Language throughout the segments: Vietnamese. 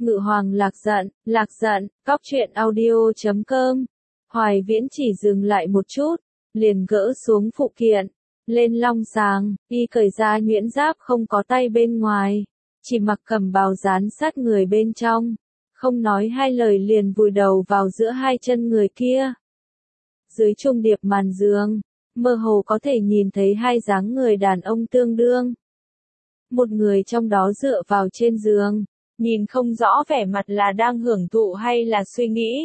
Ngự hoàng lạc giận, cóc truyện audio.com. Hoài Viễn chỉ dừng lại một chút, liền gỡ xuống phụ kiện, lên long sàng, y cởi ra nhuyễn giáp không có tay bên ngoài, chỉ mặc cẩm bào dán sát người bên trong, không nói hai lời liền vùi đầu vào giữa hai chân người kia. Dưới trung điệp màn giường, mơ hồ có thể nhìn thấy hai dáng người đàn ông tương đương. Một người trong đó dựa vào trên giường, nhìn không rõ vẻ mặt là đang hưởng thụ hay là suy nghĩ.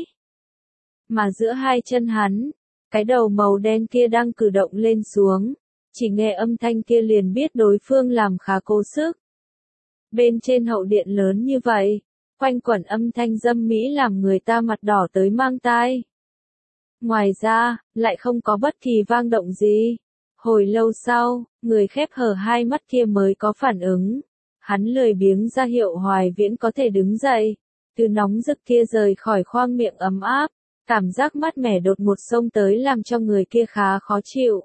Mà giữa hai chân hắn, cái đầu màu đen kia đang cử động lên xuống, chỉ nghe âm thanh kia liền biết đối phương làm khá cố sức. Bên trên hậu điện lớn như vậy, quanh quẩn âm thanh dâm mỹ làm người ta mặt đỏ tới mang tai. Ngoài ra, lại không có bất kỳ vang động gì. Hồi lâu sau, người khép hờ hai mắt kia mới có phản ứng. Hắn lười biếng ra hiệu Hoài Viễn có thể đứng dậy. Từ nóng rực kia rời khỏi khoang miệng ấm áp. Cảm giác mát mẻ đột ngột xông tới làm cho người kia khá khó chịu.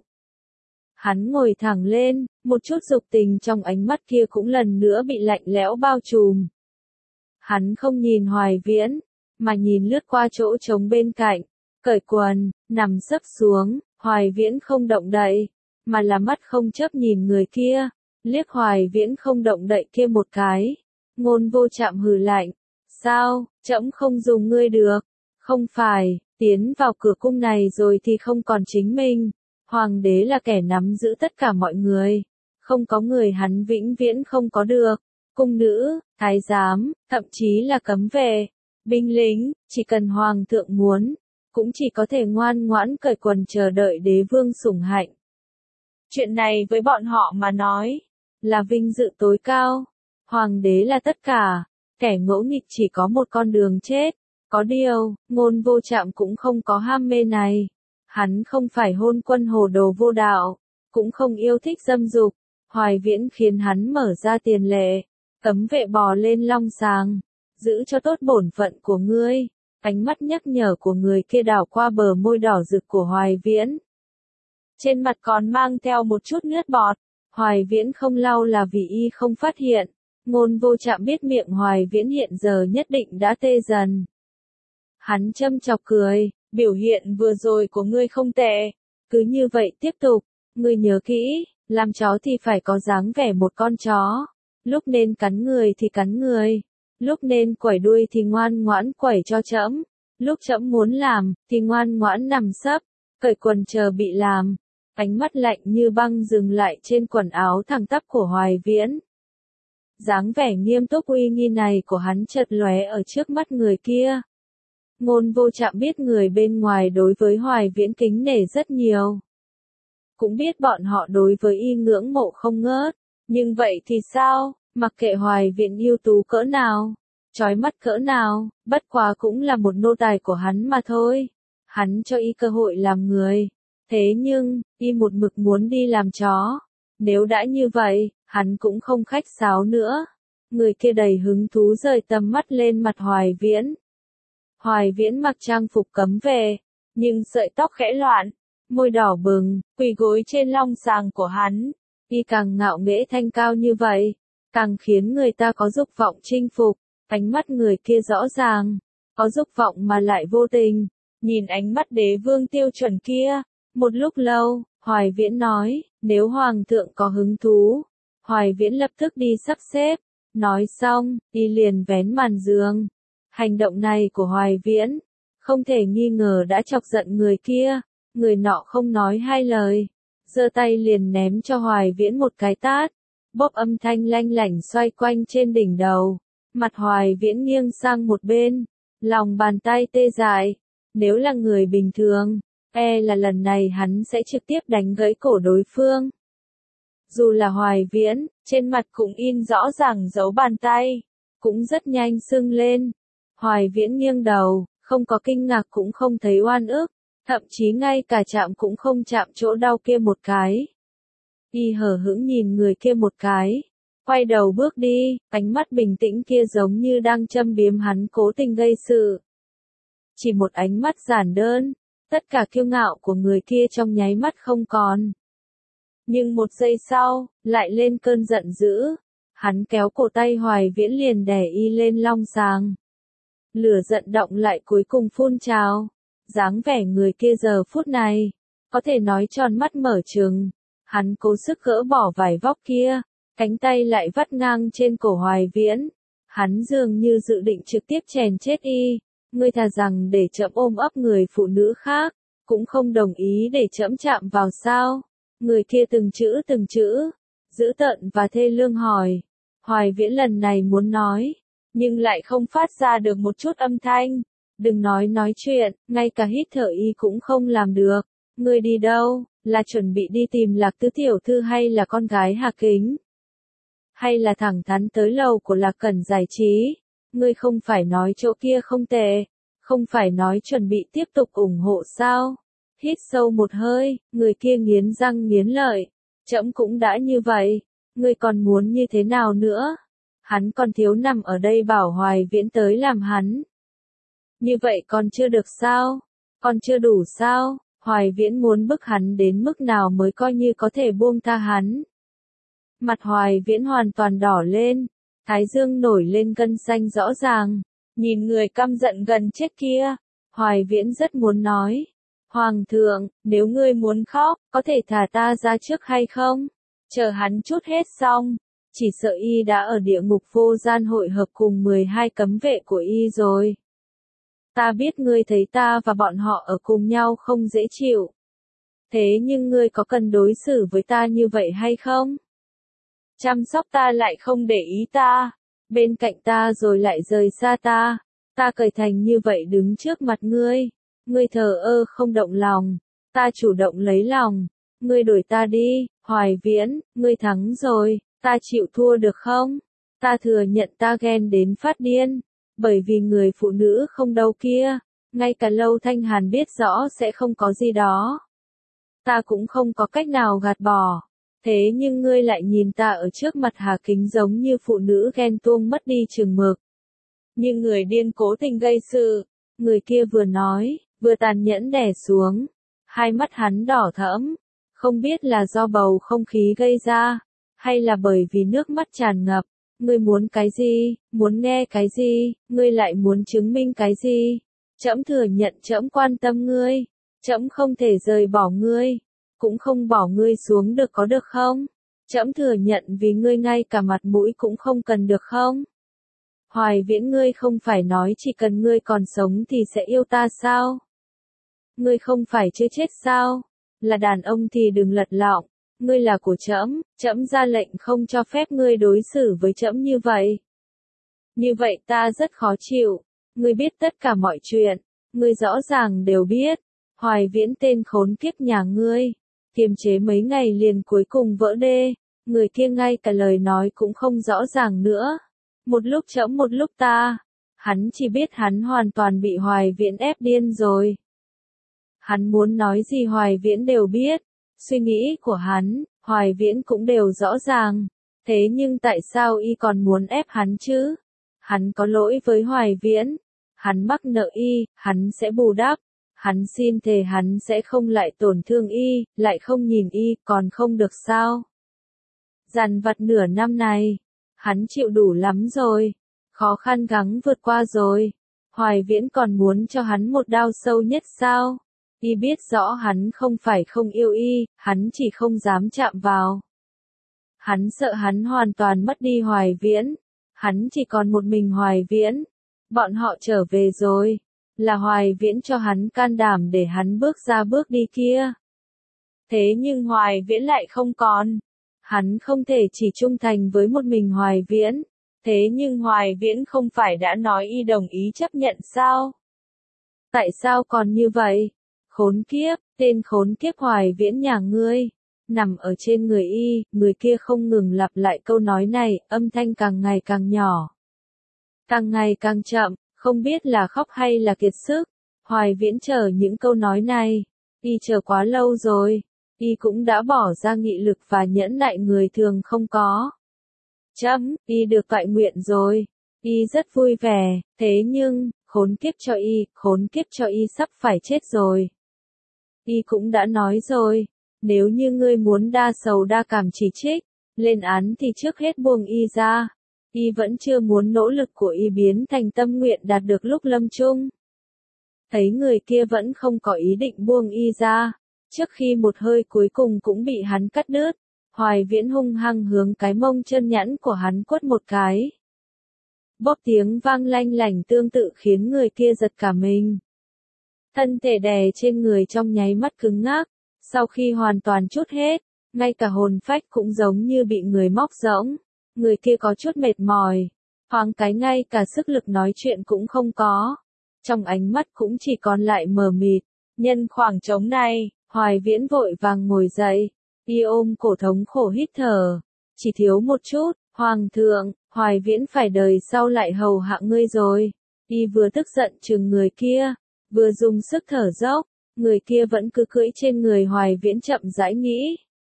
Hắn ngồi thẳng lên, một chút dục tình trong ánh mắt kia cũng lần nữa bị lạnh lẽo bao trùm. Hắn không nhìn Hoài Viễn, mà nhìn lướt qua chỗ trống bên cạnh, cởi quần, nằm sấp xuống. Hoài Viễn không động đậy, mà là mắt không chớp nhìn người kia, liếc Hoài Viễn không động đậy kia một cái. Ngôn Vô Trạm hừ lạnh, sao, trẫm không dùng ngươi được, không phải, tiến vào cửa cung này rồi thì không còn chính mình, hoàng đế là kẻ nắm giữ tất cả mọi người, không có người hắn vĩnh viễn không có được, cung nữ, thái giám, thậm chí là cấm vệ, binh lính, chỉ cần hoàng thượng muốn, cũng chỉ có thể ngoan ngoãn cởi quần chờ đợi đế vương sủng hạnh. Chuyện này với bọn họ mà nói, là vinh dự tối cao. Hoàng đế là tất cả, kẻ ngỗ nghịch chỉ có một con đường chết. Có điều, Ngôn Vô Trạm cũng không có ham mê này. Hắn không phải hôn quân hồ đồ vô đạo, cũng không yêu thích dâm dục. Hoài Viễn khiến hắn mở ra tiền lệ, cấm vệ bò lên long sàng, giữ cho tốt bổn phận của ngươi. Ánh mắt nhắc nhở của người kia đảo qua bờ môi đỏ rực của Hoài Viễn. Trên mặt còn mang theo một chút nước bọt. Hoài Viễn không lau là vì y không phát hiện. Ngôn Vô Trạm biết miệng Hoài Viễn hiện giờ nhất định đã tê dần. Hắn châm chọc cười, biểu hiện vừa rồi của ngươi không tệ. Cứ như vậy tiếp tục, ngươi nhớ kỹ, làm chó thì phải có dáng vẻ một con chó. Lúc nên cắn người thì cắn người. Lúc nên quẩy đuôi thì ngoan ngoãn quẩy cho trẫm. Lúc trẫm muốn làm, thì ngoan ngoãn nằm sấp, cởi quần chờ bị làm. Ánh mắt lạnh như băng dừng lại trên quần áo thẳng tắp của Hoài Viễn. Dáng vẻ nghiêm túc uy nghi này của hắn chợt lóe ở trước mắt người kia. Ngôn Vô Trạm biết người bên ngoài đối với Hoài Viễn kính nể rất nhiều. Cũng biết bọn họ đối với y ngưỡng mộ không ngớt. Nhưng vậy thì sao, mặc kệ Hoài Viễn ưu tú cỡ nào, chói mắt cỡ nào, bất quá cũng là một nô tài của hắn mà thôi. Hắn cho y cơ hội làm người. Thế nhưng, y một mực muốn đi làm chó. Nếu đã như vậy, hắn cũng không khách sáo nữa. Người kia đầy hứng thú rời tầm mắt lên mặt Hoài Viễn. Hoài Viễn mặc trang phục cấm vệ, nhưng sợi tóc khẽ loạn, môi đỏ bừng, quỳ gối trên long sàng của hắn. Y càng ngạo nghễ thanh cao như vậy, càng khiến người ta có dục vọng chinh phục. Ánh mắt người kia rõ ràng, có dục vọng mà lại vô tình. Nhìn ánh mắt đế vương tiêu chuẩn kia, một lúc lâu, Hoài Viễn nói, nếu hoàng thượng có hứng thú. Hoài Viễn lập tức đi sắp xếp. Nói xong, y liền vén màn giường. Hành động này của Hoài Viễn, không thể nghi ngờ đã chọc giận người kia. Người nọ không nói hai lời, giơ tay liền ném cho Hoài Viễn một cái tát. Bóp âm thanh lanh lảnh xoay quanh trên đỉnh đầu. Mặt Hoài Viễn nghiêng sang một bên, lòng bàn tay tê dại. Nếu là người bình thường, là lần này hắn sẽ trực tiếp đánh gãy cổ đối phương. Dù là Hoài Viễn, trên mặt cũng in rõ ràng dấu bàn tay, cũng rất nhanh sưng lên. Hoài Viễn nghiêng đầu, không có kinh ngạc cũng không thấy oan ức, thậm chí ngay cả chạm cũng không chạm chỗ đau kia một cái. Y hờ hững nhìn người kia một cái, quay đầu bước đi, ánh mắt bình tĩnh kia giống như đang châm biếm hắn cố tình gây sự. Chỉ một ánh mắt giản đơn, tất cả kiêu ngạo của người kia trong nháy mắt không còn. Nhưng một giây sau, lại lên cơn giận dữ. Hắn kéo cổ tay Hoài Viễn liền đè y lên long sàng. Lửa giận động lại cuối cùng phun trào. Dáng vẻ người kia giờ phút này, có thể nói tròn mắt mở trừng. Hắn cố sức gỡ bỏ vải vóc kia, cánh tay lại vắt ngang trên cổ Hoài Viễn. Hắn dường như dự định trực tiếp chèn chết y. Ngươi thà rằng để trẫm ôm ấp người phụ nữ khác, cũng không đồng ý để trẫm chạm vào sao? Người kia từng chữ, dữ tợn và thê lương hỏi. Hoài Viễn lần này muốn nói, nhưng lại không phát ra được một chút âm thanh. Đừng nói chuyện, ngay cả hít thở y cũng không làm được. Ngươi đi đâu, là chuẩn bị đi tìm Lạc Tứ tiểu thư hay là con gái Hà Kính? Hay là thẳng thắn tới lầu của Lạc Cẩn giải trí? Ngươi không phải nói chỗ kia không tệ, không phải nói chuẩn bị tiếp tục ủng hộ sao? Hít sâu một hơi, người kia nghiến răng nghiến lợi. Trẫm cũng đã như vậy, ngươi còn muốn như thế nào nữa? Hắn còn thiếu nằm ở đây bảo Hoài Viễn tới làm hắn. Như vậy còn chưa được sao? Còn chưa đủ sao? Hoài Viễn muốn bức hắn đến mức nào mới coi như có thể buông tha hắn? Mặt Hoài Viễn hoàn toàn đỏ lên, thái dương nổi lên gân xanh rõ ràng, nhìn người căm giận gần chết kia, Hoài Viễn rất muốn nói, Hoàng thượng, nếu ngươi muốn khóc, có thể thả ta ra trước hay không? Chờ hắn chút hết xong, chỉ sợ y đã ở địa ngục vô gian hội hợp cùng 12 cấm vệ của y rồi. Ta biết ngươi thấy ta và bọn họ ở cùng nhau không dễ chịu. Thế nhưng ngươi có cần đối xử với ta như vậy hay không? Chăm sóc ta lại không để ý ta, bên cạnh ta rồi lại rời xa ta, ta cởi thành như vậy đứng trước mặt ngươi, ngươi thờ ơ không động lòng, ta chủ động lấy lòng, ngươi đuổi ta đi, Hoài Viễn, ngươi thắng rồi, ta chịu thua được không? Ta thừa nhận ta ghen đến phát điên, bởi vì người phụ nữ không đâu kia, ngay cả Lâu Thanh Hàn biết rõ sẽ không có gì đó. Ta cũng không có cách nào gạt bỏ. Thế nhưng ngươi lại nhìn ta ở trước mặt Hà Kính giống như phụ nữ ghen tuông mất đi chừng mực. Như người điên cố tình gây sự, người kia vừa nói, vừa tàn nhẫn đè xuống. Hai mắt hắn đỏ thẫm, không biết là do bầu không khí gây ra, hay là bởi vì nước mắt tràn ngập. Ngươi muốn cái gì, muốn nghe cái gì, ngươi lại muốn chứng minh cái gì? Trẫm thừa nhận trẫm quan tâm ngươi, trẫm không thể rời bỏ ngươi. Cũng không bỏ ngươi xuống được có được không? Trẫm thừa nhận vì ngươi ngay cả mặt mũi cũng không cần được không? Hoài Viễn, ngươi không phải nói chỉ cần ngươi còn sống thì sẽ yêu ta sao? Ngươi không phải chưa chết sao? Là đàn ông thì đừng lật lọng, ngươi là của trẫm, trẫm ra lệnh không cho phép ngươi đối xử với trẫm như vậy. Như vậy ta rất khó chịu, ngươi biết tất cả mọi chuyện, ngươi rõ ràng đều biết. Hoài Viễn, tên khốn kiếp nhà ngươi, kiềm chế mấy ngày liền cuối cùng vỡ đê, người kia ngay cả lời nói cũng không rõ ràng nữa. Một lúc trẫm một lúc ta, hắn chỉ biết hắn hoàn toàn bị Hoài Viễn ép điên rồi. Hắn muốn nói gì Hoài Viễn đều biết, suy nghĩ của hắn, Hoài Viễn cũng đều rõ ràng. Thế nhưng tại sao y còn muốn ép hắn chứ? Hắn có lỗi với Hoài Viễn, hắn mắc nợ y, hắn sẽ bù đắp. Hắn xin thề hắn sẽ không lại tổn thương y, lại không nhìn y, còn không được sao? Dằn vặt nửa năm này, hắn chịu đủ lắm rồi, khó khăn gắng vượt qua rồi. Hoài Viễn còn muốn cho hắn một đao sâu nhất sao? Y biết rõ hắn không phải không yêu y, hắn chỉ không dám chạm vào. Hắn sợ hắn hoàn toàn mất đi Hoài Viễn, hắn chỉ còn một mình Hoài Viễn. Bọn họ trở về rồi. Là Hoài Viễn cho hắn can đảm để hắn bước ra bước đi kia. Thế nhưng Hoài Viễn lại không còn. Hắn không thể chỉ trung thành với một mình Hoài Viễn. Thế nhưng Hoài Viễn không phải đã nói y đồng ý chấp nhận sao? Tại sao còn như vậy? Khốn kiếp, tên khốn kiếp Hoài Viễn nhà ngươi. Nằm ở trên người y, người kia không ngừng lặp lại câu nói này, âm thanh càng ngày càng nhỏ. Càng ngày càng chậm. Không biết là khóc hay là kiệt sức, Hoài Viễn chờ những câu nói này, y chờ quá lâu rồi, y cũng đã bỏ ra nghị lực và nhẫn nại người thường không có. Y được toại nguyện rồi, y rất vui vẻ, thế nhưng, khốn kiếp cho y sắp phải chết rồi. Y cũng đã nói rồi, nếu như ngươi muốn đa sầu đa cảm chỉ trích, lên án thì trước hết buông y ra. Y vẫn chưa muốn nỗ lực của y biến thành tâm nguyện đạt được lúc lâm chung. Thấy người kia vẫn không có ý định buông y ra, trước khi một hơi cuối cùng cũng bị hắn cắt đứt, Hoài Viễn hung hăng hướng cái mông chân nhẵn của hắn quất một cái. Bóp tiếng vang lanh lảnh tương tự khiến người kia giật cả mình. Thân thể đè trên người trong nháy mắt cứng ngắc, sau khi hoàn toàn trút hết, ngay cả hồn phách cũng giống như bị người móc rỗng. Người kia có chút mệt mỏi, thoáng cái ngay cả sức lực nói chuyện cũng không có. Trong ánh mắt cũng chỉ còn lại mờ mịt. Nhân khoảng trống này, Hoài Viễn vội vàng ngồi dậy, y ôm cổ thống khổ hít thở. Chỉ thiếu một chút, Hoàng thượng, Hoài Viễn phải đời sau lại hầu hạ ngươi rồi. Y vừa tức giận chừng người kia, vừa dùng sức thở dốc, người kia vẫn cứ cưỡi trên người Hoài Viễn chậm rãi nghĩ.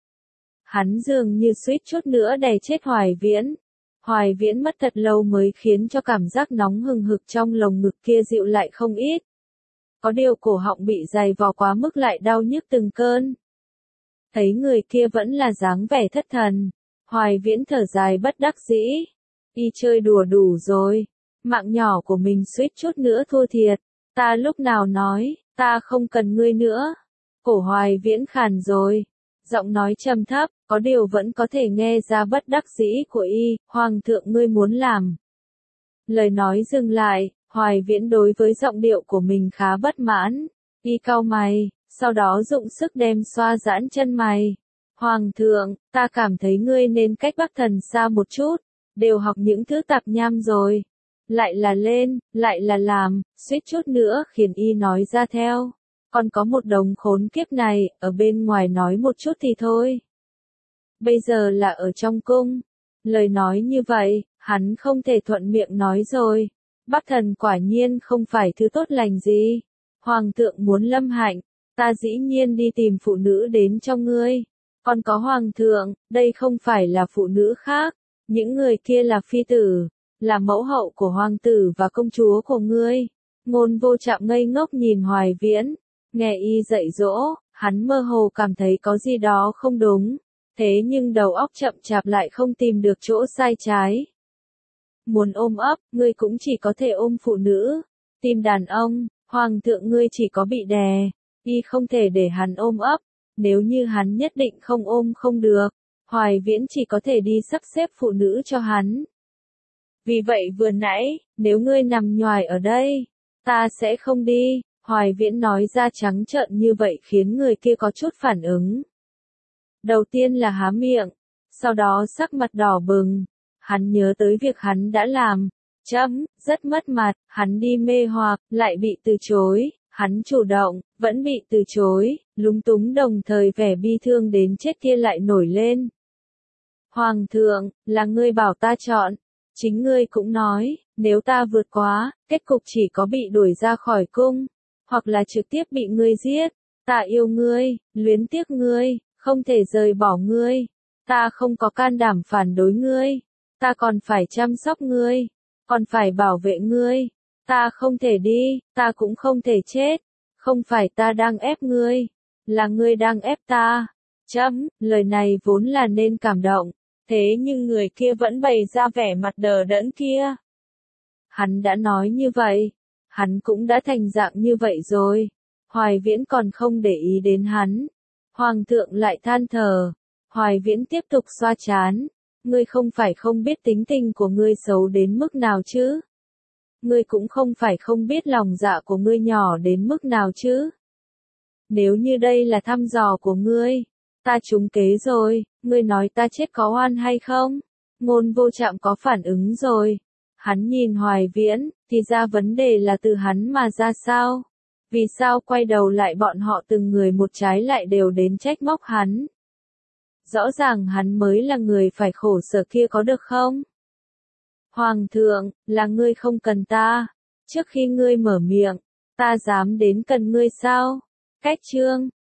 Hắn dường như suýt chút nữa đè chết Hoài Viễn. Hoài Viễn mất thật lâu mới khiến cho cảm giác nóng hừng hực trong lồng ngực kia dịu lại không ít. Có điều cổ họng bị dày vò quá mức lại đau nhức từng cơn. Thấy người kia vẫn là dáng vẻ thất thần, Hoài Viễn thở dài bất đắc dĩ. Y chơi đùa đủ rồi, mạng nhỏ của mình suýt chút nữa thua thiệt. Ta lúc nào nói, ta không cần ngươi nữa. Cổ Hoài Viễn khàn rồi, giọng nói trầm thấp, có điều vẫn có thể nghe ra bất đắc dĩ của y. Hoàng thượng ngươi muốn làm. Lời nói dừng lại, Hoài Viễn đối với giọng điệu của mình khá bất mãn. Y cau mày, sau đó dụng sức đem xoa giãn chân mày. Hoàng thượng, ta cảm thấy ngươi nên cách Bắc Thần xa một chút, đều học những thứ tạp nham rồi. Lại là lên, lại là làm, suýt chút nữa khiến y nói ra theo. Còn có một đống khốn kiếp này, ở bên ngoài nói một chút thì thôi. Bây giờ là ở trong cung. Lời nói như vậy, hắn không thể thuận miệng nói rồi. Bắc Thần quả nhiên không phải thứ tốt lành gì. Hoàng thượng muốn lâm hạnh, ta dĩ nhiên đi tìm phụ nữ đến cho ngươi. Còn có Hoàng thượng, đây không phải là phụ nữ khác. Những người kia là phi tử, là mẫu hậu của hoàng tử và công chúa của ngươi. Ngôn Vô Trạm ngây ngốc nhìn Hoài Viễn. Nghe y dạy dỗ, hắn mơ hồ cảm thấy có gì đó không đúng. Thế nhưng đầu óc chậm chạp lại không tìm được chỗ sai trái. Muốn ôm ấp, ngươi cũng chỉ có thể ôm phụ nữ. Tìm đàn ông, hoàng thượng ngươi chỉ có bị đè. Y không thể để hắn ôm ấp. Nếu như hắn nhất định không ôm không được, Hoài Viễn chỉ có thể đi sắp xếp phụ nữ cho hắn. Vì vậy vừa nãy, nếu ngươi nằm nhoài ở đây, ta sẽ không đi. Hoài Viễn nói ra trắng trợn như vậy khiến người kia có chút phản ứng. Đầu tiên là há miệng, sau đó sắc mặt đỏ bừng. Hắn nhớ tới việc hắn đã làm. Rất mất mặt, hắn đi mê hoặc, lại bị từ chối. Hắn chủ động, vẫn bị từ chối, lúng túng đồng thời vẻ bi thương đến chết kia lại nổi lên. Hoàng thượng, là ngươi bảo ta chọn. Chính ngươi cũng nói, nếu ta vượt quá, kết cục chỉ có bị đuổi ra khỏi cung, hoặc là trực tiếp bị ngươi giết. Ta yêu ngươi, luyến tiếc ngươi, không thể rời bỏ ngươi. Ta không có can đảm phản đối ngươi. Ta còn phải chăm sóc ngươi, còn phải bảo vệ ngươi. Ta không thể đi, ta cũng không thể chết. Không phải ta đang ép ngươi, là ngươi đang ép ta. Lời này vốn là nên cảm động, thế nhưng người kia vẫn bày ra vẻ mặt đờ đẫn kia. Hắn đã nói như vậy, hắn cũng đã thành dạng như vậy rồi. Hoài Viễn còn không để ý đến hắn. Hoàng thượng lại than thở. Hoài Viễn tiếp tục xoa trán. Ngươi không phải không biết tính tình của ngươi xấu đến mức nào chứ? Ngươi cũng không phải không biết lòng dạ của ngươi nhỏ đến mức nào chứ? Nếu như đây là thăm dò của ngươi, ta trúng kế rồi, ngươi nói ta chết có oan hay không? Ngôn Vô Trạm có phản ứng rồi. Hắn nhìn Hoài Viễn, thì ra vấn đề là từ hắn mà ra sao? Vì sao quay đầu lại bọn họ từng người một trái lại đều đến trách móc hắn? Rõ ràng hắn mới là người phải khổ sở kia có được không? Hoàng thượng, là ngươi không cần ta. Trước khi ngươi mở miệng, ta dám đến cần ngươi sao? Cách chương